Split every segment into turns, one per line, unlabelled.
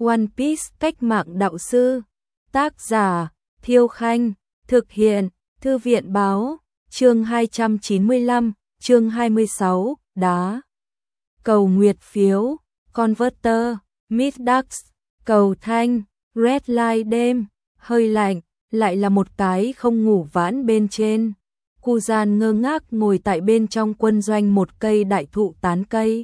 One Piece cách mạng đạo sư. Tác giả Thiêu Khanh. Thực hiện Thư viện báo. Chương 295, chương 26, đá. Cầu nguyệt phiếu, Converter, Middax, cầu thanh, Red Light đêm, hơi lạnh, lại là một cái không ngủ vãn bên trên. Kuzan ngơ ngác ngồi tại bên trong quân doanh một cây đại thụ tán cây.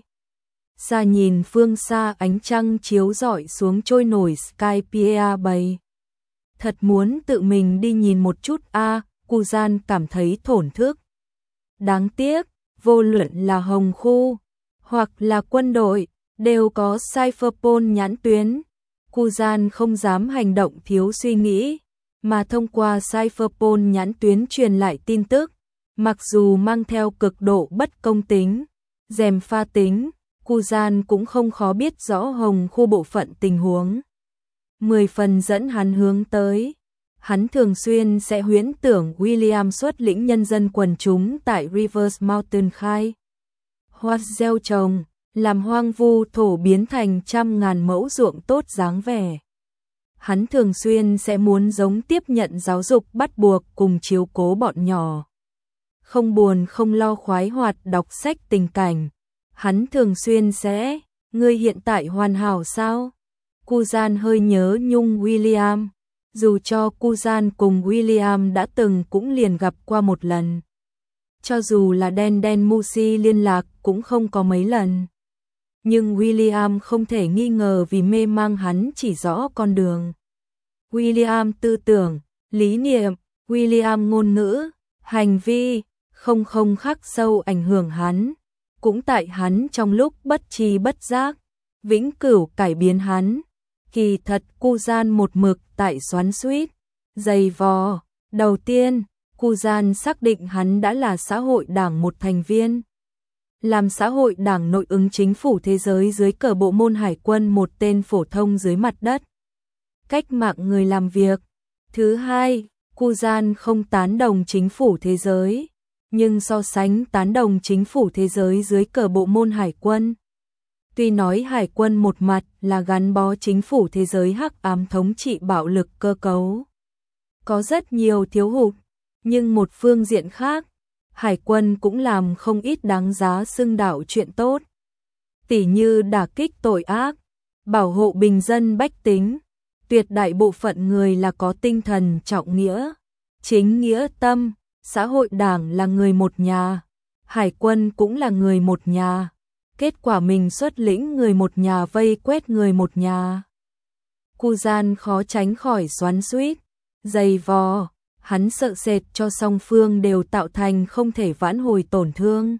Xa nhìn phương xa ánh trăng chiếu rọi xuống trôi nổi Skypiea bay. Thật muốn tự mình đi nhìn một chút a, Kuzan cảm thấy thổn thức. Đáng tiếc, vô luận là Hồng Khu hoặc là quân đội đều có Cypherpol nhãn tuyến. Kuzan không dám hành động thiếu suy nghĩ, mà thông qua Cypherpol nhãn tuyến truyền lại tin tức, mặc dù mang theo cực độ bất công tính, gièm pha tính, Kuzan cũng không khó biết rõ Hồng Khu bộ phận tình huống. 10 phần dẫn hắn hướng tới. Hắn thường xuyên sẽ huyễn tưởng William xuất lĩnh nhân dân quần chúng tại Rivers Mountain khai hoa gieo trồng, làm hoang vu thổ biến thành trăm ngàn mẫu ruộng tốt dáng vẻ. Hắn thường xuyên sẽ muốn giống tiếp nhận giáo dục bắt buộc cùng chiếu cố bọn nhỏ. Không buồn không lo khoái hoạt đọc sách tình cảnh. Hắn thường xuyên sẽ, ngươi hiện tại hoàn hảo sao? Kuzan hơi nhớ nhung William. Dù cho Kuzan cùng William đã từng cũng liền gặp qua một lần. Cho dù là đen Musi liên lạc cũng không có mấy lần. Nhưng William không thể nghi ngờ vì mê mang hắn chỉ rõ con đường. William tư tưởng, lý niệm, William ngôn ngữ, hành vi, không khắc sâu ảnh hưởng hắn. Cũng tại hắn trong lúc bất tri bất giác, vĩnh cửu cải biến hắn. Kỳ thật Kuzan một mực tại xoắn xuýt, giày vò. Đầu tiên, Kuzan xác định hắn đã là xã hội đảng một thành viên. Làm xã hội đảng nội ứng chính phủ thế giới dưới cờ bộ môn hải quân một tên phổ thông dưới mặt đất. Cách mạng người làm việc. Thứ hai, Kuzan không tán đồng chính phủ thế giới, nhưng so sánh tán đồng chính phủ thế giới dưới cờ bộ môn hải quân. Tuy nói hải quân một mặt là gắn bó chính phủ thế giới hắc ám thống trị bạo lực cơ cấu, có rất nhiều thiếu hụt, nhưng một phương diện khác, hải quân cũng làm không ít đáng giá xưng đạo chuyện tốt. Tỉ như đả kích tội ác, bảo hộ bình dân bách tính, tuyệt đại bộ phận người là có tinh thần trọng nghĩa, chính nghĩa tâm, xã hội đảng là người một nhà, hải quân cũng là người một nhà. Kết quả mình xuất lĩnh người một nhà vây quét người một nhà. Kuzan khó tránh khỏi xoắn xuýt, giày vò, hắn sợ sệt cho song phương đều tạo thành không thể vãn hồi tổn thương.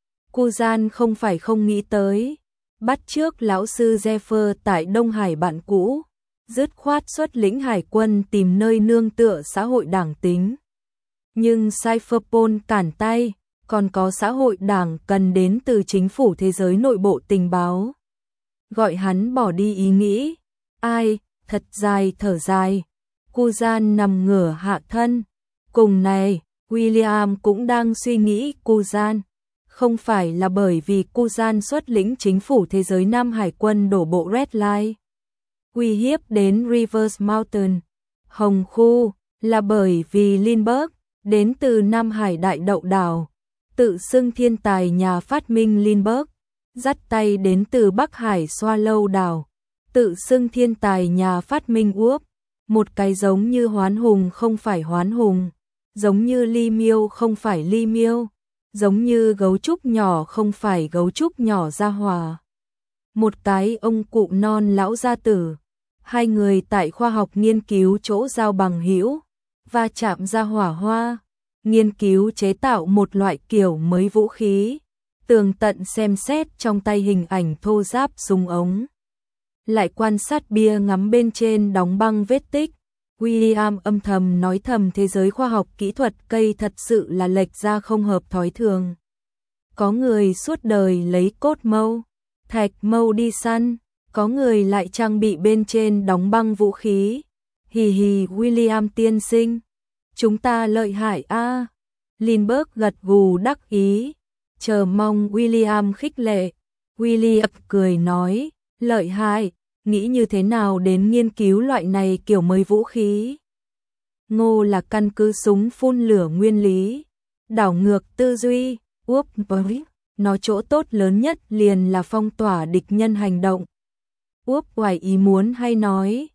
Kuzan không phải không nghĩ tới, bắt chước lão sư Zephyr tại Đông Hải bạn cũ, dứt khoát xuất lĩnh hải quân tìm nơi nương tựa xã hội đảng tính. Nhưng Cypherpol cản tay. Còn có xã hội đảng cần đến từ chính phủ thế giới nội bộ tình báo. Gọi hắn bỏ đi ý nghĩ. Ai, thật dài thở dài. Kuzan nằm ngửa hạ thân. Cùng này, William cũng đang suy nghĩ Kuzan. Không phải là bởi vì Kuzan xuất lĩnh chính phủ thế giới Nam Hải quân đổ bộ Red Line, uy hiếp đến Rivers Mountain, Hồng Khu, là bởi vì Lindbergh, đến từ Nam Hải đại đậu đảo. Tự xưng thiên tài nhà phát minh Lindbergh, dắt tay đến từ Bắc Hải Swallow đảo, tự xưng thiên tài nhà phát minh Uop, một cái giống như Hoán Hùng không phải Hoán Hùng, giống như Ly Miêu không phải Ly Miêu, giống như gấu trúc nhỏ không phải gấu trúc nhỏ gia hòa. Một cái ông cụ non lão gia tử, hai người tại khoa học nghiên cứu chỗ giao bằng hữu, va chạm ra hỏa hoa. Nghiên cứu chế tạo một loại kiểu mới vũ khí, tường tận xem xét trong tay hình ảnh thô ráp súng ống. Lại quan sát bia ngắm bên trên đóng băng vết tích, William âm thầm nói thầm thế giới khoa học kỹ thuật cây thật sự là lệch ra không hợp thói thường. Có người suốt đời lấy cốt mâu, thạch mâu đi săn, có người lại trang bị bên trên đóng băng vũ khí. Hì hì William tiên sinh. Chúng ta lợi hại a. Lindbergh gật gù đắc ý, chờ mong William khích lệ. William cười nói, lợi hại, nghĩ như thế nào đến nghiên cứu loại này kiểu mới vũ khí. Ngô là căn cứ súng phun lửa nguyên lý, đảo ngược tư duy, nó chỗ tốt lớn nhất liền là phong tỏa địch nhân hành động. Ngoài ý muốn hay nói,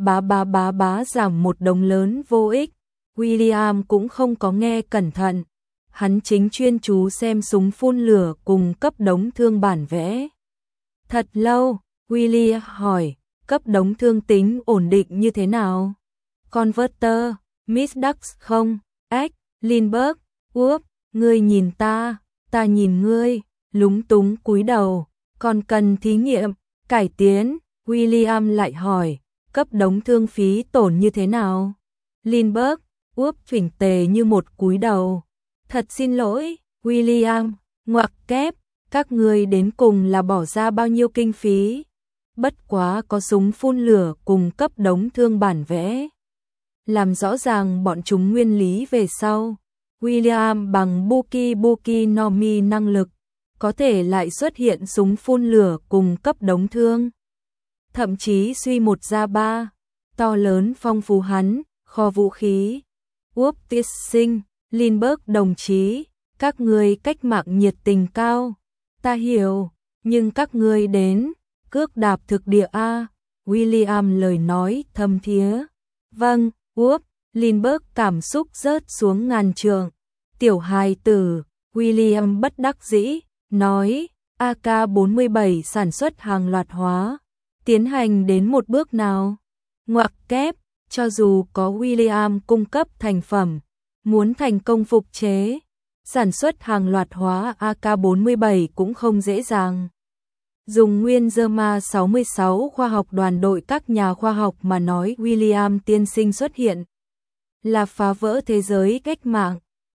bá giảm một đống lớn vô ích, William cũng không có nghe cẩn thận. Hắn chính chuyên chú xem súng phun lửa cùng cấp đống thương bản vẽ. Thật lâu, William hỏi, cấp đống thương tính ổn định như thế nào? Converter, Miss Dux không? Lindbergh, ngươi nhìn ta nhìn ngươi, lúng túng cúi đầu, còn cần thí nghiệm, cải tiến. William lại hỏi, cấp đống thương phí tổn như thế nào? Lindbergh, phỉnh tề như một cúi đầu. Thật xin lỗi, William, ngoặc kép, các ngươi đến cùng là bỏ ra bao nhiêu kinh phí? Bất quá có súng phun lửa cùng cấp đống thương bản vẽ. Làm rõ ràng bọn chúng nguyên lý về sau, William bằng Buki no Mi năng lực, có thể lại xuất hiện súng phun lửa cùng cấp đống thương. Thậm chí suy một ra ba, to lớn phong phú hắn, kho vũ khí. Tiết sinh, Lindbergh đồng chí, các ngươi cách mạng nhiệt tình cao. Ta hiểu, nhưng các ngươi đến, cước đạp thực địa A. William lời nói thâm thía. Vâng, Lindbergh cảm xúc rớt xuống ngàn trượng. Tiểu hài tử, William bất đắc dĩ, nói, AK-47 sản xuất hàng loạt hóa, tiến hành đến một bước nào? Ngoặc kép, cho dù có William cung cấp thành phẩm, muốn thành công phục chế, sản xuất hàng loạt hóa AK-47 cũng không dễ dàng. Dùng nguyên Germa 66 khoa học đoàn đội các nhà khoa học mà nói William tiên sinh xuất hiện là phá vỡ thế giới cách mạng.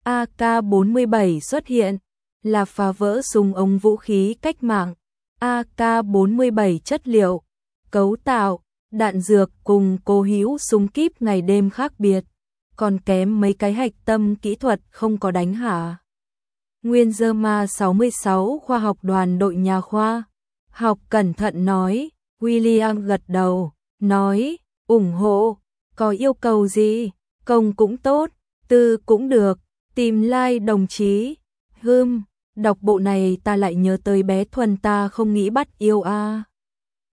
AK-47 xuất hiện là phá vỡ súng ống vũ khí cách mạng. AK-47 chất liệu, cấu tạo, đạn dược cùng cố hữu súng kíp ngày đêm khác biệt, còn kém mấy cái hạch tâm kỹ thuật không có đánh hạ. Nguyên Germa 66 khoa học đoàn đội nhà khoa học cẩn thận nói. William gật đầu, nói, ủng hộ, có yêu cầu gì, công cũng tốt, tư cũng được, tìm like đồng chí. Đọc bộ này ta lại nhớ tới bé Thuần ta không nghĩ bắt yêu a.